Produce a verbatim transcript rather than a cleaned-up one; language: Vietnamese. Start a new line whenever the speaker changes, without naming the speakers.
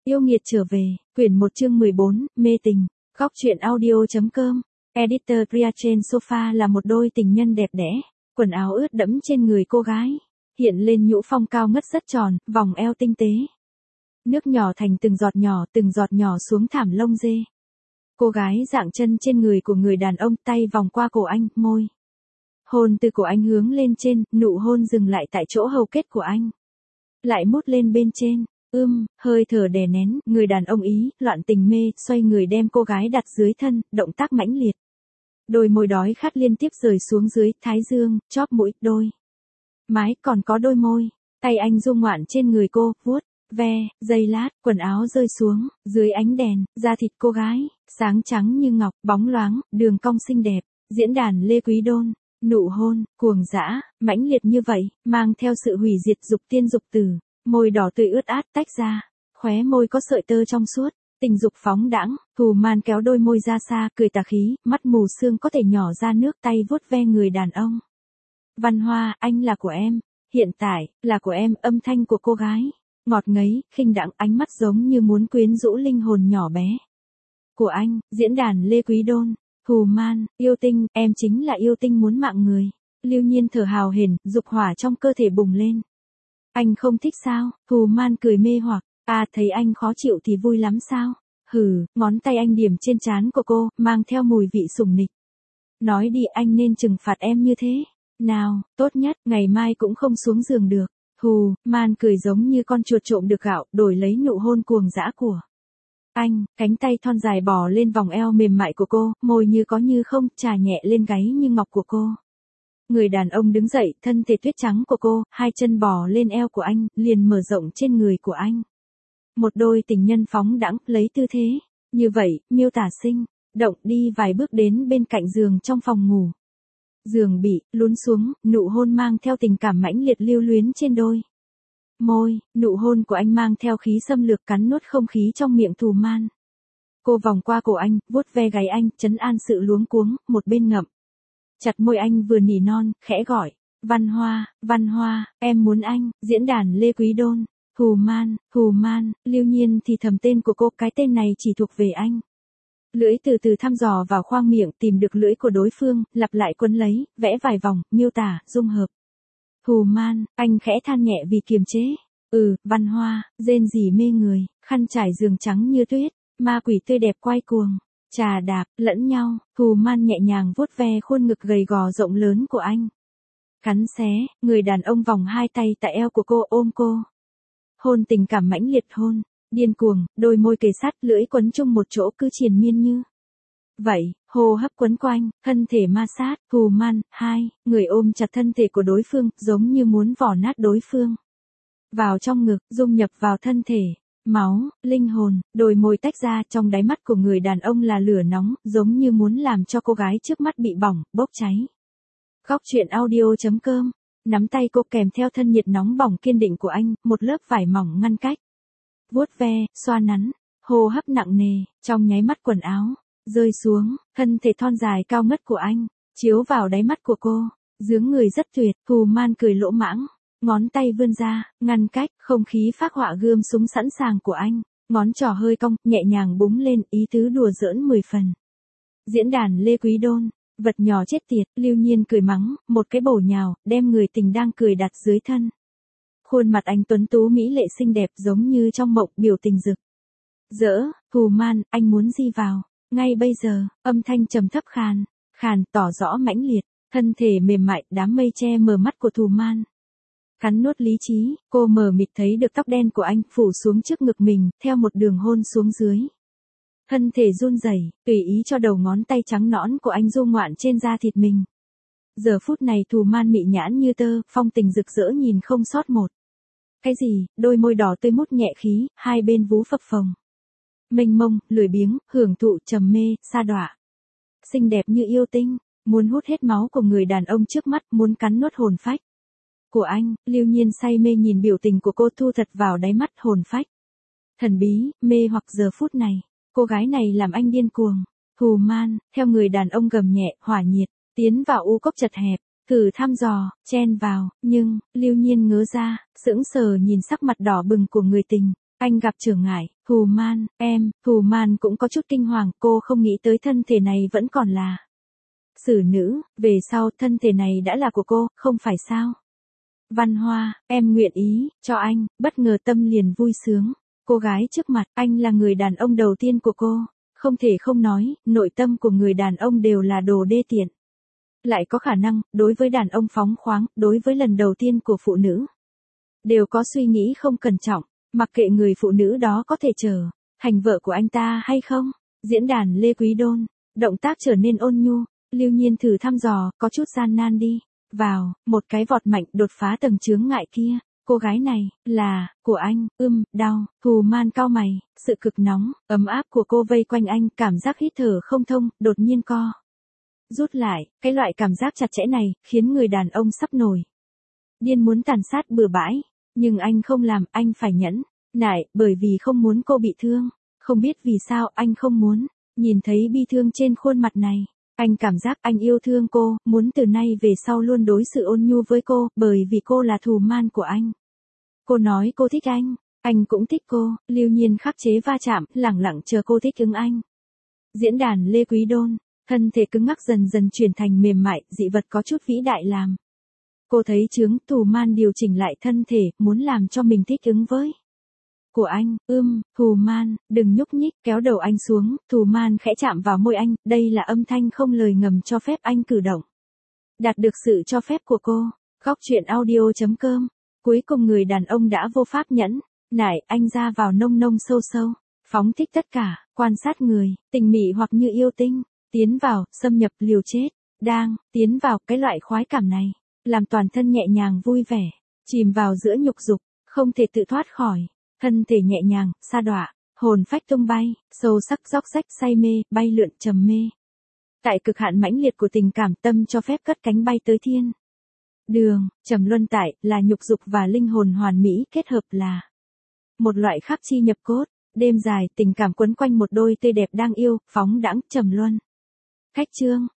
Yêu nghiệt trở về, quyển một chương mười bốn, mê tình, góc truyện audio.com, editor Priya trên sofa là một đôi tình nhân đẹp đẽ, quần áo ướt đẫm trên người cô gái, hiện lên nhũ phong cao ngất rất tròn, vòng eo tinh tế. Nước nhỏ thành từng giọt nhỏ, từng giọt nhỏ xuống thảm lông dê. Cô gái dạng chân trên người của người đàn ông, tay vòng qua cổ anh, môi. Hôn từ cổ anh hướng lên trên, nụ hôn dừng lại tại chỗ hầu kết của anh. Lại mút lên bên trên. Ưm, hơi thở đè nén, người đàn ông ý, loạn tình mê, xoay người đem cô gái đặt dưới thân, động tác mãnh liệt. Đôi môi đói khát liên tiếp rời xuống dưới, thái dương, chóp mũi, đôi. Mái, còn có đôi môi. Tay anh du ngoạn trên người cô, vuốt, ve, giây lát, quần áo rơi xuống, dưới ánh đèn, da thịt cô gái, sáng trắng như ngọc, bóng loáng, đường cong xinh đẹp, diễn đàn Lê Quý Đôn. Nụ hôn, cuồng dã, mãnh liệt như vậy, mang theo sự hủy diệt dục tiên dục tử. Môi đỏ tươi ướt át tách ra, khóe môi có sợi tơ trong suốt, tình dục phóng đãng, Thù Man kéo đôi môi ra xa, cười tà khí, mắt mù sương có thể nhỏ ra nước, tay vuốt ve người đàn ông. Văn Hoa, anh là của em, hiện tại, là của em, âm thanh của cô gái, ngọt ngấy, khinh đãng, ánh mắt giống như muốn quyến rũ linh hồn nhỏ bé. Của anh, diễn đàn Lê Quý Đôn, Thù Man, yêu tinh, em chính là yêu tinh muốn mạng người. Lưu Nhiên thở hào hển, dục hỏa trong cơ thể bùng lên. Anh không thích sao? Thù Man cười mê hoặc, à thấy anh khó chịu thì vui lắm sao? Hừ, ngón tay anh điểm trên trán của cô, mang theo mùi vị sủng nịch. Nói đi, anh nên trừng phạt em như thế. Nào, tốt nhất, ngày mai cũng không xuống giường được. Thù Man cười giống như con chuột trộm được gạo, đổi lấy nụ hôn cuồng dã của anh, cánh tay thon dài bò lên vòng eo mềm mại của cô, môi như có như không, chà nhẹ lên gáy như ngọc của cô. Người đàn ông đứng dậy, thân thể tuyết trắng của cô, hai chân bò lên eo của anh, liền mở rộng trên người của anh. Một đôi tình nhân phóng đãng, lấy tư thế. Như vậy, miêu tả sinh, động đi vài bước đến bên cạnh giường trong phòng ngủ. Giường bị, lún xuống, nụ hôn mang theo tình cảm mãnh liệt lưu luyến trên đôi môi, nụ hôn của anh mang theo khí xâm lược cắn nuốt không khí trong miệng Thù Man. Cô vòng qua cổ anh, vuốt ve gáy anh, trấn an sự luống cuống, một bên ngậm chặt môi anh vừa nỉ non, khẽ gọi, Văn Hoa, Văn Hoa, em muốn anh, diễn đàn Lê Quý Đôn, Thù Man, Thù Man, Lưu Nhiên thì thầm tên của cô, cái tên này chỉ thuộc về anh. Lưỡi từ từ thăm dò vào khoang miệng, tìm được lưỡi của đối phương, lặp lại quấn lấy, vẽ vài vòng, miêu tả, dung hợp. Thù Man, anh khẽ than nhẹ vì kiềm chế. Ừ, Văn Hoa, rên rỉ mê người, khăn trải giường trắng như tuyết, ma quỷ tươi đẹp quay cuồng. Trà đạp, lẫn nhau, Thù Man nhẹ nhàng vuốt ve khuôn ngực gầy gò rộng lớn của anh. Cắn xé, người đàn ông vòng hai tay tại eo của cô, ôm cô. Hôn tình cảm mãnh liệt hôn, điên cuồng, đôi môi kề sát, lưỡi quấn chung một chỗ cứ triền miên như vậy, hô hấp quấn quanh, thân thể ma sát, Thù Man, hai, người ôm chặt thân thể của đối phương, giống như muốn vò nát đối phương. Vào trong ngực, dung nhập vào thân thể. Máu, linh hồn, đôi môi tách ra, trong đáy mắt của người đàn ông là lửa nóng, giống như muốn làm cho cô gái trước mắt bị bỏng, bốc cháy. Góc truyện audio.com, nắm tay cô kèm theo thân nhiệt nóng bỏng kiên định của anh, một lớp vải mỏng ngăn cách. Vuốt ve, xoa nắn, hô hấp nặng nề, trong nháy mắt quần áo rơi xuống, thân thể thon dài cao ngất của anh, chiếu vào đáy mắt của cô, dáng người rất tuyệt, Thù Man cười lỗ mãng. Ngón tay vươn ra, ngăn cách, không khí phác họa gươm súng sẵn sàng của anh, ngón trỏ hơi cong, nhẹ nhàng búng lên, ý tứ đùa giỡn mười phần. Diễn đàn Lê Quý Đôn, vật nhỏ chết tiệt, Lưu Nhiên cười mắng, một cái bổ nhào, đem người tình đang cười đặt dưới thân. Khuôn mặt anh tuấn tú mỹ lệ xinh đẹp giống như trong mộng, biểu tình rực rỡ. Thù Man, anh muốn gì vào, ngay bây giờ, âm thanh trầm thấp khàn, khàn, tỏ rõ mãnh liệt, thân thể mềm mại, đám mây che mờ mắt của Thù Man. Cắn nuốt lý trí, cô mờ mịt thấy được tóc đen của anh phủ xuống trước ngực mình, theo một đường hôn xuống dưới. Thân thể run rẩy, tùy ý cho đầu ngón tay trắng nõn của anh du ngoạn trên da thịt mình. Giờ phút này Thù Man mị nhãn như tơ, phong tình rực rỡ nhìn không sót một. Cái gì, đôi môi đỏ tươi mút nhẹ khí, hai bên vú phập phồng. Mênh mông, lười biếng, hưởng thụ, trầm mê, sa đọa. Xinh đẹp như yêu tinh, muốn hút hết máu của người đàn ông trước mắt, muốn cắn nuốt hồn phách của anh. Lưu Nhiên say mê nhìn biểu tình của cô thu thật vào đáy mắt, hồn phách thần bí, mê hoặc giờ phút này, cô gái này làm anh điên cuồng. Thù Man, theo người đàn ông gầm nhẹ, hỏa nhiệt, tiến vào u cốc chật hẹp, thử thăm dò, chen vào, nhưng, Lưu Nhiên ngớ ra, sững sờ nhìn sắc mặt đỏ bừng của người tình, Anh gặp trở ngại, Thù Man, em, Thù Man cũng có chút kinh hoàng, cô không nghĩ tới thân thể này vẫn còn là xử nữ, về sau thân thể này đã là của cô, không phải sao? Văn Hoa, em nguyện ý, cho anh, bất ngờ tâm liền vui sướng. Cô gái trước mặt, anh là người đàn ông đầu tiên của cô. Không thể không nói, nội tâm của người đàn ông đều là đồ đê tiện. Lại có khả năng, đối với đàn ông phóng khoáng, đối với lần đầu tiên của phụ nữ. Đều có suy nghĩ không cẩn trọng, mặc kệ người phụ nữ đó có thể trở thành vợ của anh ta hay không. Diễn đàn Lê Quý Đôn, động tác trở nên ôn nhu, Lưu Nhiên thử thăm dò, có chút gian nan đi. Vào, một cái vọt mạnh đột phá tầng chướng ngại kia. Cô gái này, là, của anh, ưm, đau, Thù Man cau mày, sự cực nóng, ấm áp của cô vây quanh anh, cảm giác hít thở không thông, đột nhiên co. Rút lại, cái loại cảm giác chặt chẽ này, khiến người đàn ông sắp nổi điên muốn tàn sát bừa bãi. Nhưng anh không làm, anh phải nhẫn nại, bởi vì không muốn cô bị thương. Không biết vì sao anh không muốn nhìn thấy bi thương trên khuôn mặt này. Anh cảm giác anh yêu thương cô, muốn từ nay về sau luôn đối xử ôn nhu với cô, bởi vì cô là Thù Man của anh. Cô nói cô thích anh, anh cũng thích cô, Lưu Nhiên khắc chế va chạm, lẳng lặng chờ cô thích ứng anh. Diễn đàn Lê Quý Đôn, thân thể cứng ngắc dần dần chuyển thành mềm mại, dị vật có chút vĩ đại làm. Cô thấy chướng, Thù Man điều chỉnh lại thân thể, muốn làm cho mình thích ứng với của anh, ưm, Thù Man, đừng nhúc nhích, kéo đầu anh xuống, Thù Man khẽ chạm vào môi anh, đây là âm thanh không lời ngầm cho phép anh cử động. Đạt được sự cho phép của cô, góc truyện audio chấm com, cuối cùng người đàn ông đã vô pháp nhẫn nại, anh ra vào nông nông sâu sâu, phóng thích tất cả, quan sát người, tình mị hoặc như yêu tinh, tiến vào, xâm nhập liều chết, đang, tiến vào, cái loại khoái cảm này, làm toàn thân nhẹ nhàng vui vẻ, chìm vào giữa nhục dục, không thể tự thoát khỏi. Thân thể nhẹ nhàng, sa đọa, hồn phách tung bay, sâu sắc róc rách say mê, bay lượn trầm mê. Tại cực hạn mãnh liệt của tình cảm, tâm cho phép cất cánh bay tới thiên đường, trầm luân tại, là nhục dục và linh hồn hoàn mỹ kết hợp là một loại khắc chi nhập cốt. Đêm dài, tình cảm quấn quanh một đôi tươi đẹp đang yêu, phóng đãng, trầm luân. Khách chương.